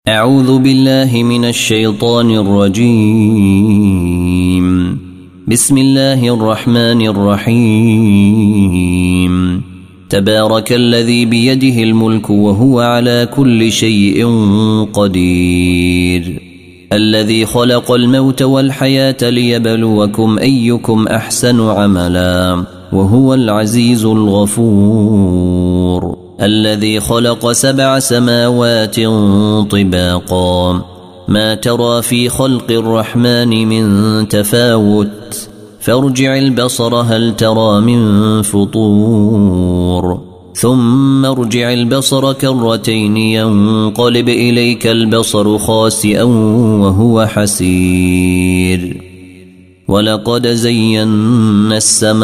أعوذ بالله من الشيطان الرجيم. بسم الله الرحمن الرحيم. تبارك الذي بيده الملك وهو على كل شيء قدير، الذي خلق الموت والحياة ليبلوكم أيكم أحسن عملا، وهو العزيز الغفور، الذي خلق 7 سماوات طباقا، ما ترى في خلق الرحمن من تفاوت، فارجع البصر هل ترى من فطور، ثم ارجع البصر كرتين ينقلب إليك البصر خاسئا وهو حسير. ولقد زينا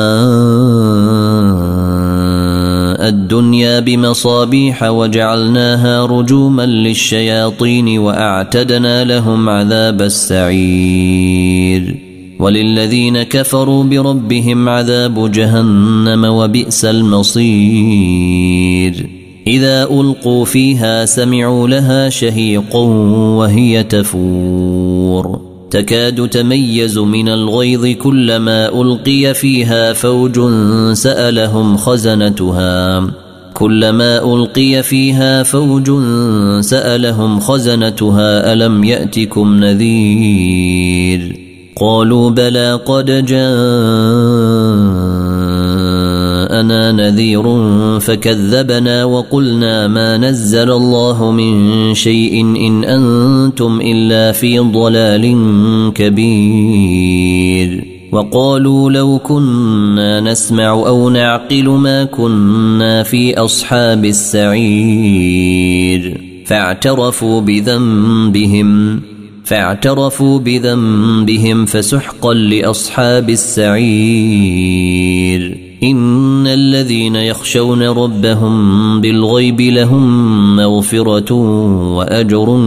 السماء الدنيا بمصابيح وجعلناها رجوما للشياطين وأعتدنا لهم عذاب السعير. وللذين كفروا بربهم عذاب جهنم وبئس المصير. إذا ألقوا فيها سمعوا لها شهيقا وهي تفور، تكاد تميز من الغيظ كلما ألقي فيها فوج سألهم خزنتها ألم يأتكم نذير؟ قالوا بلى قد جاءنا نذير فكذبنا وقلنا ما نزل الله من شيء إن أنتم إلا في ضلال كبير. وقالوا لو كنا نسمع أو نعقل ما كنا في أصحاب السعير. فاعترفوا بذنبهم فسحقا لأصحاب السعير. إن الذين يخشون ربهم بالغيب لهم مغفرة وأجر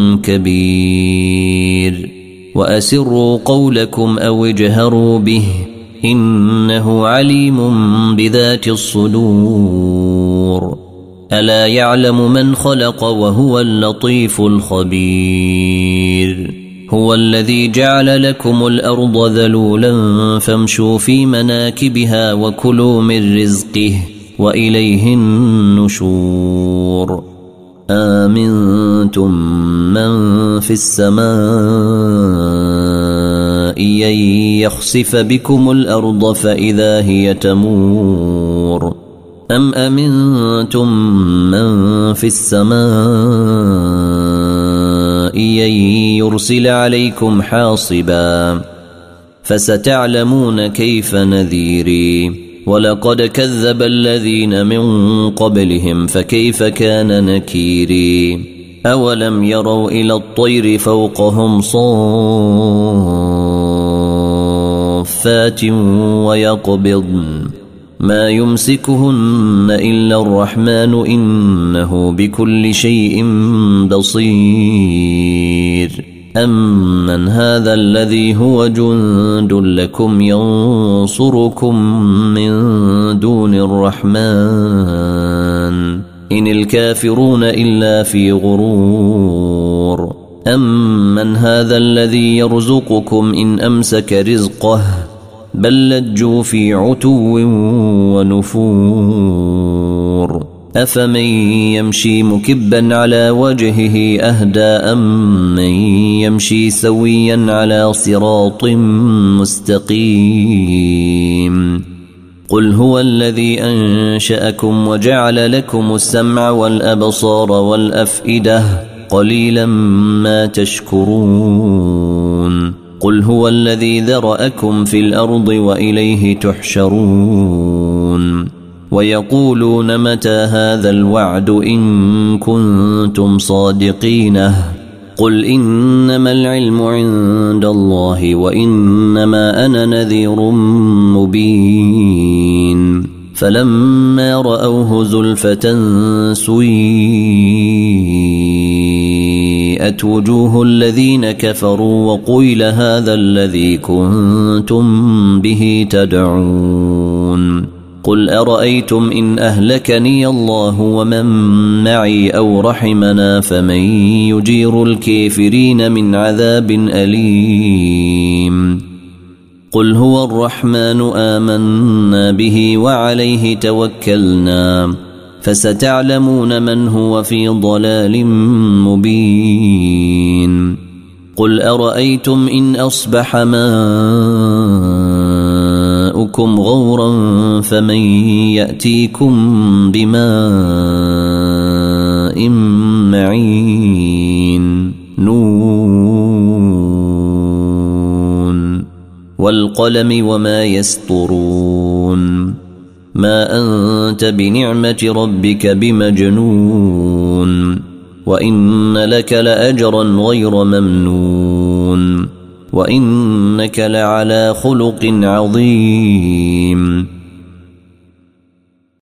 كبير. وأسروا قولكم أو اجهروا به إنه عليم بذات الصدور. ألا يعلم من خلق وهو اللطيف الخبير. هو الذي جعل لكم الأرض ذلولا فامشوا في مناكبها وكلوا من رزقه وإليه النشور. آمنتم من في السماء أن يخسف بكم الأرض فإذا هي تمور، أم أمنتم من في السماء أن يرسل عليكم حاصبا، فستعلمون كيف نذيري. ولقد كذب الذين من قبلهم فكيف كان نكيري. أولم يروا إلى الطير فوقهم صافات ويقبضن ما يمسكهن إلا الرحمن إنه بكل شيء بصير. أمن هذا الذي هو جند لكم ينصركم من دون الرحمن إن الكافرون إلا في غرور. أمن هذا الذي يرزقكم إن أمسك رزقه بل لجوا في عتو ونفور. أفمن يمشي مكبا على وجهه أهدى أم من يمشي سويا على صراط مستقيم. قل هو الذي أنشأكم وجعل لكم السمع والأبصار والأفئدة قليلا ما تشكرون. قل هو الذي ذرأكم في الأرض وإليه تحشرون. ويقولون متى هذا الوعد إن كنتم صادقين. قل إنما العلم عند الله وإنما أنا نذير مبين. فلما رأوه زلفة سيئت وجوه الذين كفروا وقيل هذا الذي كنتم به تدعون. قل أرأيتم إن أهلكني الله ومن معي أو رحمنا فمن يجير الكافرين من عذاب أليم قل هو الرحمن آمنا به وعليه توكلنا فستعلمون من هو في ضلال مبين قل أرأيتم إن أصبح ماؤكم غورا فمن يأتيكم بماء معين نون والقلم وما يسطرون ما أنت بنعمة ربك بمجنون وإن لك لأجرا غير ممنون وإنك لعلى خلق عظيم